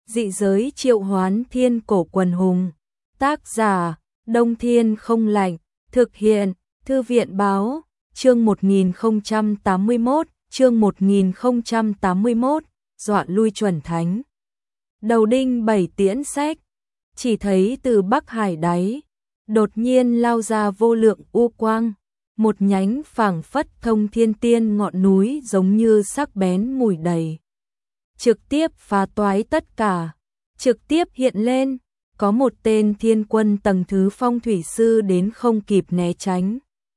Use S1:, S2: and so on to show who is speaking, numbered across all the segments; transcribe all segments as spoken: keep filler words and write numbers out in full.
S1: Dị giới triệu hoán thiên cổ quần hùng. Tác giả, Đông Thiên không lạnh. Thực hiện, Thư viện báo. Chương một nghìn không trăm tám mươi mốt, chương một nghìn không trăm tám mươi mốt, dọa lui chuẩn thánh. Đầu đinh bảy tiễn sách, chỉ thấy từ Bắc Hải đáy, đột nhiên lao ra vô lượng u quang, một nhánh phảng phất thông thiên tiên ngọn núi giống như sắc bén mùi đầy. Trực tiếp phá toái tất cả, trực tiếp hiện lên, có một tên thiên quân tầng thứ phong thủy sư đến không kịp né tránh.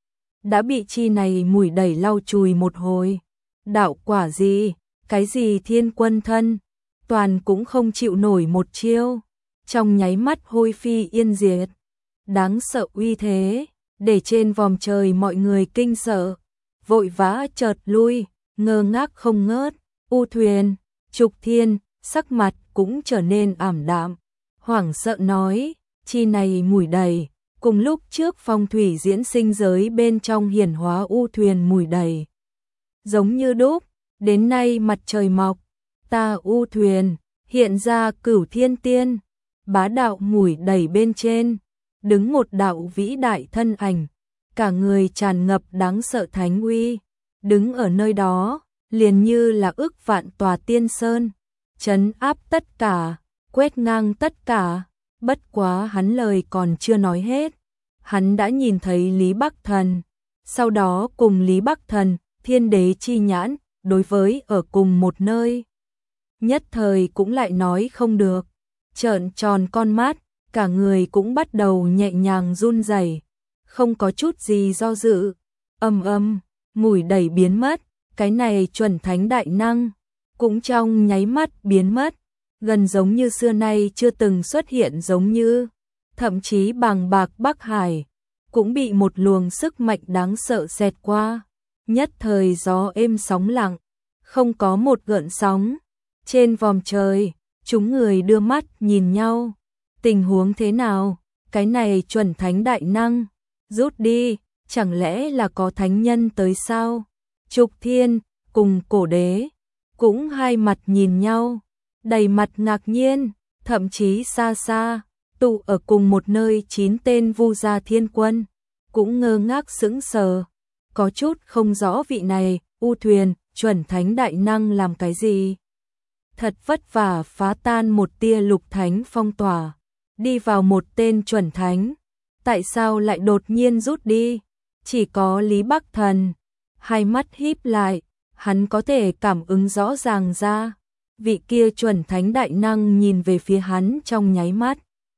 S1: Đã bị chi này mùi đẩy lau chùi một hồi. Đạo quả gì, cái gì thiên quân thân, toàn cũng không chịu nổi một chiêu. Trong nháy mắt hôi phi yên diệt. Đáng sợ uy thế, để trên vòm trời mọi người kinh sợ. Vội vã chợt lui, ngơ ngác không ngớt. U Thuyền, Trục Thiên, sắc mặt cũng trở nên ảm đạm. Hoảng sợ nói, chi này mùi đầy. Cùng lúc trước phong thủy diễn sinh giới bên trong hiển hóa U Thuyền mùi đầy. Giống như đúc, đến nay mặt trời mọc, ta U Thuyền, hiện ra cửu thiên tiên, bá đạo mùi đầy bên trên, đứng một đạo vĩ đại thân ảnh, cả người tràn ngập đáng sợ thánh uy, đứng ở nơi đó, liền như là ức vạn tòa tiên sơn, trấn áp tất cả, quét ngang tất cả. Bất quá hắn lời còn chưa nói hết, hắn đã nhìn thấy Lý Bắc Thần, sau đó cùng Lý Bắc Thần, thiên đế chi nhãn, đối với ở cùng một nơi. Nhất thời cũng lại nói không được, trợn tròn con mắt, cả người cũng bắt đầu nhẹ nhàng run rẩy, không có chút gì do dự. Âm âm, mùi đầy biến mất, cái này chuẩn thánh đại năng, cũng trong nháy mắt biến mất. Gần giống như xưa nay chưa từng xuất hiện giống như, thậm chí bàng bạc Bắc Hải, cũng bị một luồng sức mạnh đáng sợ xẹt qua. Nhất thời gió êm sóng lặng, không có một gợn sóng. Trên vòm trời, chúng người đưa mắt nhìn nhau. Tình huống thế nào? Cái này chuẩn thánh đại năng, rút đi, chẳng lẽ là có thánh nhân tới sao? Trục Thiên, cùng cổ đế, cũng hai mặt nhìn nhau. Đầy mặt ngạc nhiên, thậm chí xa xa, tụ ở cùng một nơi chín tên Vu gia thiên quân, cũng ngơ ngác sững sờ, có chút không rõ vị này, U Thuyền, chuẩn thánh đại năng làm cái gì. Thật vất vả phá tan một tia lục thánh phong tỏa, đi vào một tên chuẩn thánh, tại sao lại đột nhiên rút đi? Chỉ có Lý Bắc Thần, hai mắt híp lại, hắn có thể cảm ứng rõ ràng ra. Vị kia chuẩn thánh đại năng nhìn về phía hắn trong nháy mắt.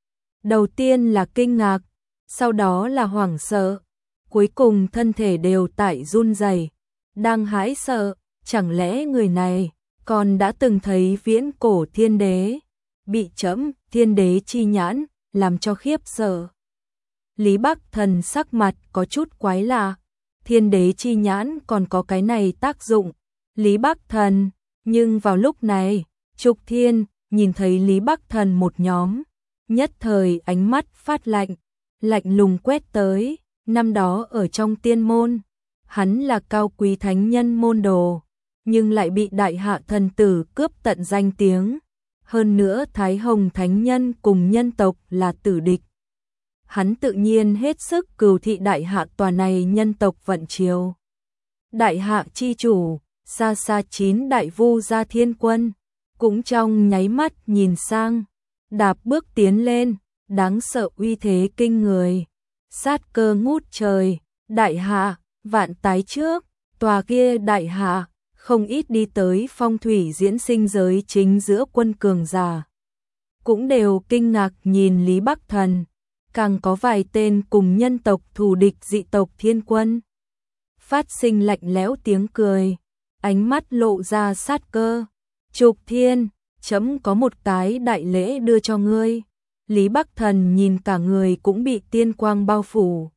S1: Đầu tiên là kinh ngạc, sau đó là hoảng sợ, cuối cùng thân thể đều tại run rẩy, đang hãi sợ, chẳng lẽ người này còn đã từng thấy viễn cổ thiên đế, bị trẫm thiên đế chi nhãn làm cho khiếp sợ. Lý Bắc Thần sắc mặt có chút quái lạ, thiên đế chi nhãn còn có cái này tác dụng. Lý Bắc Thần, nhưng vào lúc này, Trục Thiên nhìn thấy Lý Bắc Thần một nhóm, nhất thời ánh mắt phát lạnh, lạnh lùng quét tới. Năm đó ở trong tiên môn, hắn là cao quý thánh nhân môn đồ, nhưng lại bị đại hạ thần tử cướp tận danh tiếng. Hơn nữa Thái Hồng thánh nhân cùng nhân tộc là tử địch. Hắn tự nhiên hết sức cừu thị đại hạ tòa này nhân tộc vận chiều. Đại hạ chi chủ, xa xa chín đại Vu gia thiên quân, cũng trong nháy mắt nhìn sang, đạp bước tiến lên, đáng sợ uy thế kinh người, sát cơ ngút trời. Đại hạ, vạn tái trước, tòa kia đại hạ, không ít đi tới phong thủy diễn sinh giới chính giữa quân cường giả, cũng đều kinh ngạc nhìn Lý Bắc Thần, càng có vài tên cùng nhân tộc thù địch dị tộc thiên quân, phát sinh lạnh lẽo tiếng cười, ánh mắt lộ ra sát cơ. Trục Thiên, chấm có một cái đại lễ đưa cho ngươi. Lý Bắc Thần nhìn cả người cũng bị tiên quang bao phủ,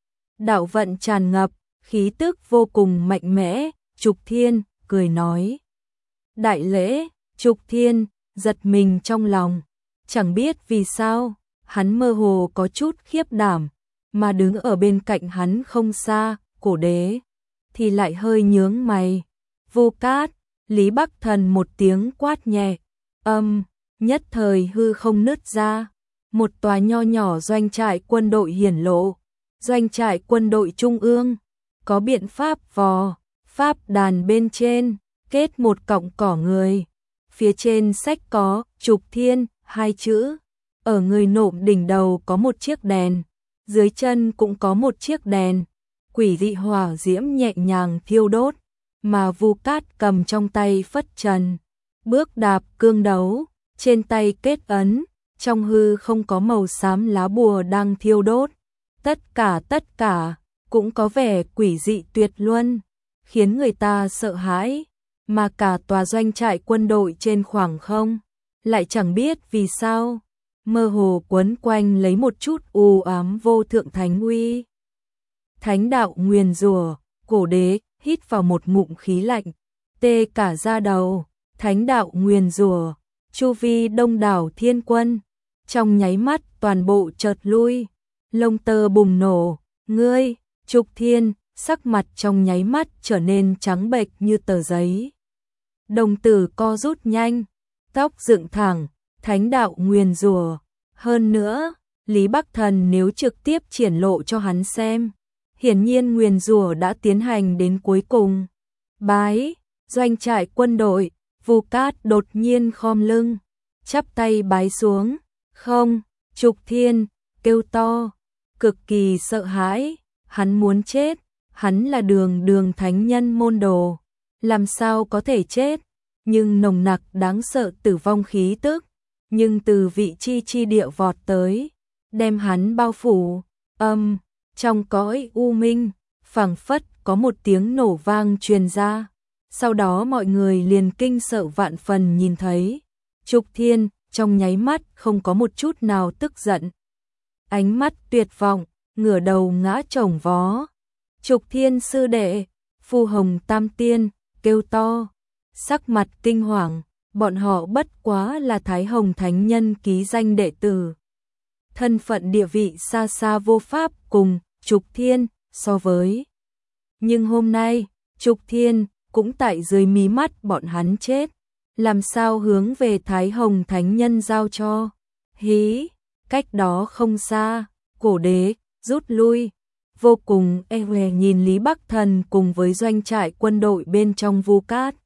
S1: đạo vận tràn ngập, khí tức vô cùng mạnh mẽ. Trục Thiên cười nói, đại lễ. Trục Thiên giật mình trong lòng, chẳng biết vì sao, hắn mơ hồ có chút khiếp đảm, mà đứng ở bên cạnh hắn không xa, cổ đế, thì lại hơi nhướng mày. Vô Cát, Lý Bắc Thần một tiếng quát nhẹ, âm, nhất thời hư không nứt ra, một tòa nho nhỏ doanh trại quân đội hiển lộ, doanh trại quân đội trung ương, có biện pháp vò, pháp đàn bên trên, kết một cọng cỏ người, phía trên sách có Trục Thiên hai chữ, ở người nộm đỉnh đầu có một chiếc đèn, dưới chân cũng có một chiếc đèn, quỷ dị hỏa diễm nhẹ nhàng thiêu đốt, mà Vu Cát cầm trong tay phất trần, bước đạp cương đấu, trên tay kết ấn, trong hư không có màu xám lá bùa đang thiêu đốt, tất cả tất cả cũng có vẻ quỷ dị tuyệt luân, khiến người ta sợ hãi, mà cả tòa doanh trại quân đội trên khoảng không, lại chẳng biết vì sao, mơ hồ quấn quanh lấy một chút u ám vô thượng thánh uy. Thánh đạo nguyền rủa, cổ đế hít vào một ngụm khí lạnh, tê cả da đầu, thánh đạo nguyền rủa, chu vi đông đảo thiên quân, trong nháy mắt toàn bộ chợt lui, lông tơ bùng nổ, ngươi, Trục Thiên, sắc mặt trong nháy mắt trở nên trắng bệch như tờ giấy. Đồng tử co rút nhanh, tóc dựng thẳng, thánh đạo nguyền rủa, hơn nữa, Lý Bắc Thần nếu trực tiếp triển lộ cho hắn xem, hiển nhiên nguyền rủa đã tiến hành đến cuối cùng. Bái, doanh trại quân đội, Vu Cát đột nhiên khom lưng, chắp tay bái xuống, không, Trục Thiên, kêu to, cực kỳ sợ hãi, hắn muốn chết, hắn là đường đường thánh nhân môn đồ, làm sao có thể chết, nhưng nồng nặc đáng sợ tử vong khí tức, nhưng từ vị chi chi địa vọt tới, đem hắn bao phủ, âm, trong cõi u minh, phảng phất có một tiếng nổ vang truyền ra, sau đó mọi người liền kinh sợ vạn phần nhìn thấy, Trục Thiên, trong nháy mắt không có một chút nào tức giận. Ánh mắt tuyệt vọng, ngửa đầu ngã chồng vó. Trục Thiên sư đệ, Phu Hồng Tam Tiên, kêu to, sắc mặt kinh hoàng, bọn họ bất quá là Thái Hồng Thánh Nhân ký danh đệ tử. Thân phận địa vị xa xa vô pháp cùng Trục Thiên so với. Nhưng hôm nay, Trục Thiên cũng tại dưới mí mắt bọn hắn chết. Làm sao hướng về Thái Hồng Thánh Nhân giao cho? Hí, cách đó không xa, cổ đế, rút lui, vô cùng e dè nhìn Lý Bắc Thần cùng với doanh trại quân đội bên trong Vu Cát.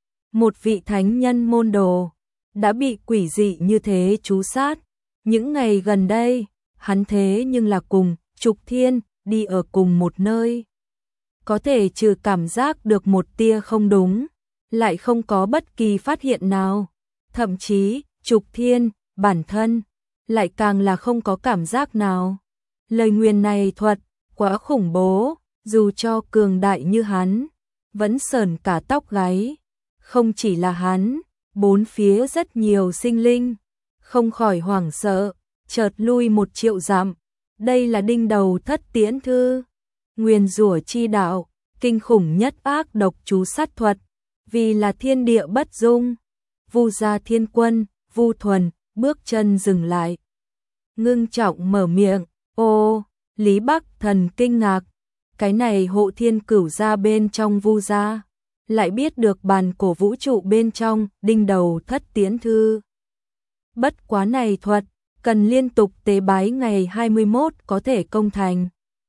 S1: Một vị thánh nhân môn đồ, đã bị quỷ dị như thế trú sát. Những ngày gần đây, hắn thế nhưng là cùng Trục Thiên đi ở cùng một nơi. Có thể trừ cảm giác được một tia không đúng, lại không có bất kỳ phát hiện nào. Thậm chí, Trục Thiên, bản thân, lại càng là không có cảm giác nào. Lời nguyền này thuật, quá khủng bố, dù cho cường đại như hắn, vẫn sởn cả tóc gáy. Không chỉ là hắn, bốn phía rất nhiều sinh linh, không khỏi hoảng sợ, chợt lui một triệu dặm. Đây là đinh đầu thất tiễn thư, nguyền rủa chi đạo, kinh khủng nhất ác độc chú sát thuật, vì là thiên địa bất dung. Vu gia thiên quân, Vu Thuần, bước chân dừng lại. Ngưng trọng mở miệng, ô, Lý Bắc Thần kinh ngạc, cái này hộ thiên cửu gia bên trong Vu gia, lại biết được bàn cổ vũ trụ bên trong đinh đầu thất tiễn thư. Bất quá này thuật, cần liên tục tế bái ngày hai mươi mốt có thể công thành.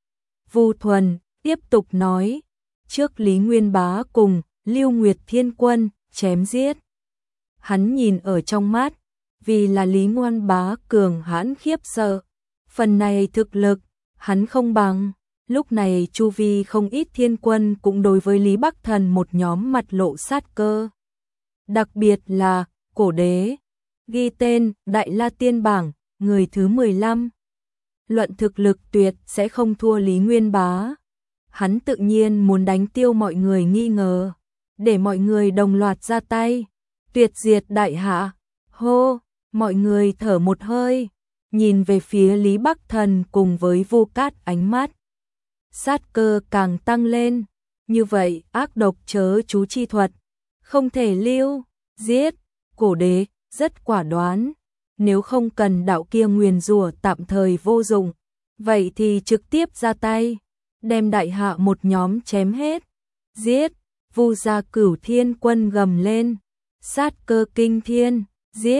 S1: Vu Thuần tiếp tục nói, trước Lý Nguyên Bá cùng Lưu Nguyệt Thiên Quân chém giết. Hắn nhìn ở trong mắt, vì là Lý Nguyên Bá cường hãn khiếp sợ, phần này thực lực, hắn không bằng. Lúc này chu vi không ít thiên quân cũng đối với Lý Bắc Thần một nhóm mặt lộ sát cơ. Đặc biệt là cổ đế, ghi tên Đại La Tiên Bảng, người thứ mười lăm. Luận thực lực tuyệt sẽ không thua Lý Nguyên Bá. Hắn tự nhiên muốn đánh tiêu mọi người nghi ngờ, để mọi người đồng loạt ra tay, tuyệt diệt đại hạ. Hô, mọi người thở một hơi, nhìn về phía Lý Bắc Thần cùng với Vu Cát, ánh mắt sát cơ càng tăng lên. Như vậy ác độc chớ chú chi thuật, không thể lưu, giết. Cổ đế rất quả đoán, nếu không cần đạo kia nguyền rủa tạm thời vô dụng, vậy thì trực tiếp ra tay, đem đại hạ một nhóm chém hết. Giết. Vu gia Cửu Thiên Quân gầm lên, sát cơ kinh thiên, giết.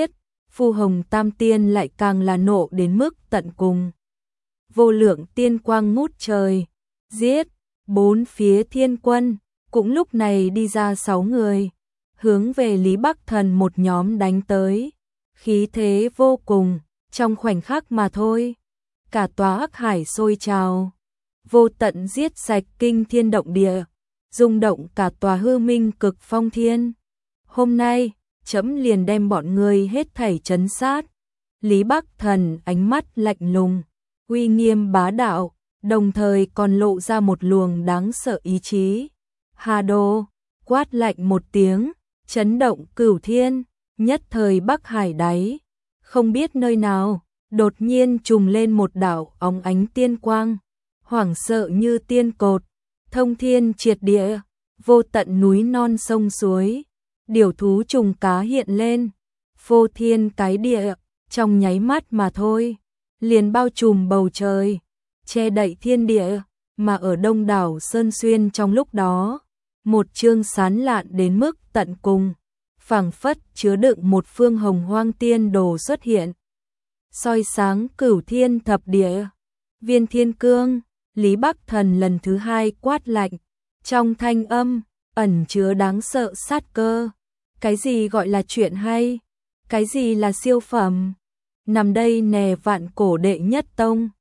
S1: Phu Hồng Tam Tiên lại càng là nộ đến mức tận cùng. Vô lượng tiên quang ngút trời, giết, bốn phía thiên quân, cũng lúc này đi ra sáu người, hướng về Lý Bắc Thần một nhóm đánh tới, khí thế vô cùng, trong khoảnh khắc mà thôi, cả tòa Hắc Hải sôi trào, vô tận giết sạch kinh thiên động địa, rung động cả tòa hư minh cực phong thiên. Hôm nay, chấm liền đem bọn ngươi hết thảy trấn sát. Lý Bắc Thần ánh mắt lạnh lùng, uy nghiêm bá đạo, đồng thời còn lộ ra một luồng đáng sợ ý chí. Hà Đô, quát lạnh một tiếng, chấn động cửu thiên, nhất thời Bắc Hải đáy. Không biết nơi nào, đột nhiên trùng lên một đạo óng ánh tiên quang, hoảng sợ như tiên cột, thông thiên triệt địa, vô tận núi non sông suối, điểu thú trùng cá hiện lên, phô thiên cái địa, trong nháy mắt mà thôi, liền bao trùm bầu trời, che đậy thiên địa, mà ở đông đảo Sơn Xuyên trong lúc đó, một chương sán lạn đến mức tận cùng, phảng phất chứa đựng một phương hồng hoang tiên đồ xuất hiện, soi sáng cửu thiên thập địa. Viên Thiên Cương, Lý Bắc Thần lần thứ hai quát lạnh, trong thanh âm ẩn chứa đáng sợ sát cơ. Cái gì gọi là chuyện hay? Cái gì là siêu phẩm? Nằm đây nè vạn cổ đệ nhất tông.